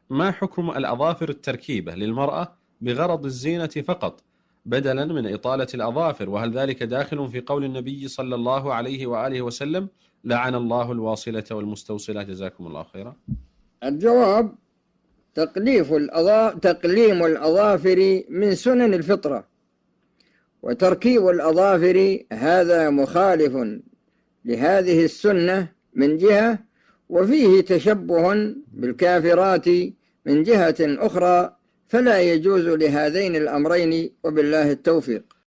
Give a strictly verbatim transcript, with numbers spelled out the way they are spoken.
ما حكم الأظافر التركيبة للمرأة بغرض الزينة فقط بدلا من إطالة الأظافر؟ وهل ذلك داخل في قول النبي صلى الله عليه وآله وسلم لعن الله الواصلة والمستوصلة؟ جزاكم الله خيرا. الجواب: تقليف الأظا... تقليم الأظافر من سنن الفطرة، وتركيب الأظافر هذا مخالف لهذه السنة من جهة، وفيه تشبه بالكافرات من جهة أخرى، فلا يجوز لهذين الأمرين، وبالله التوفيق.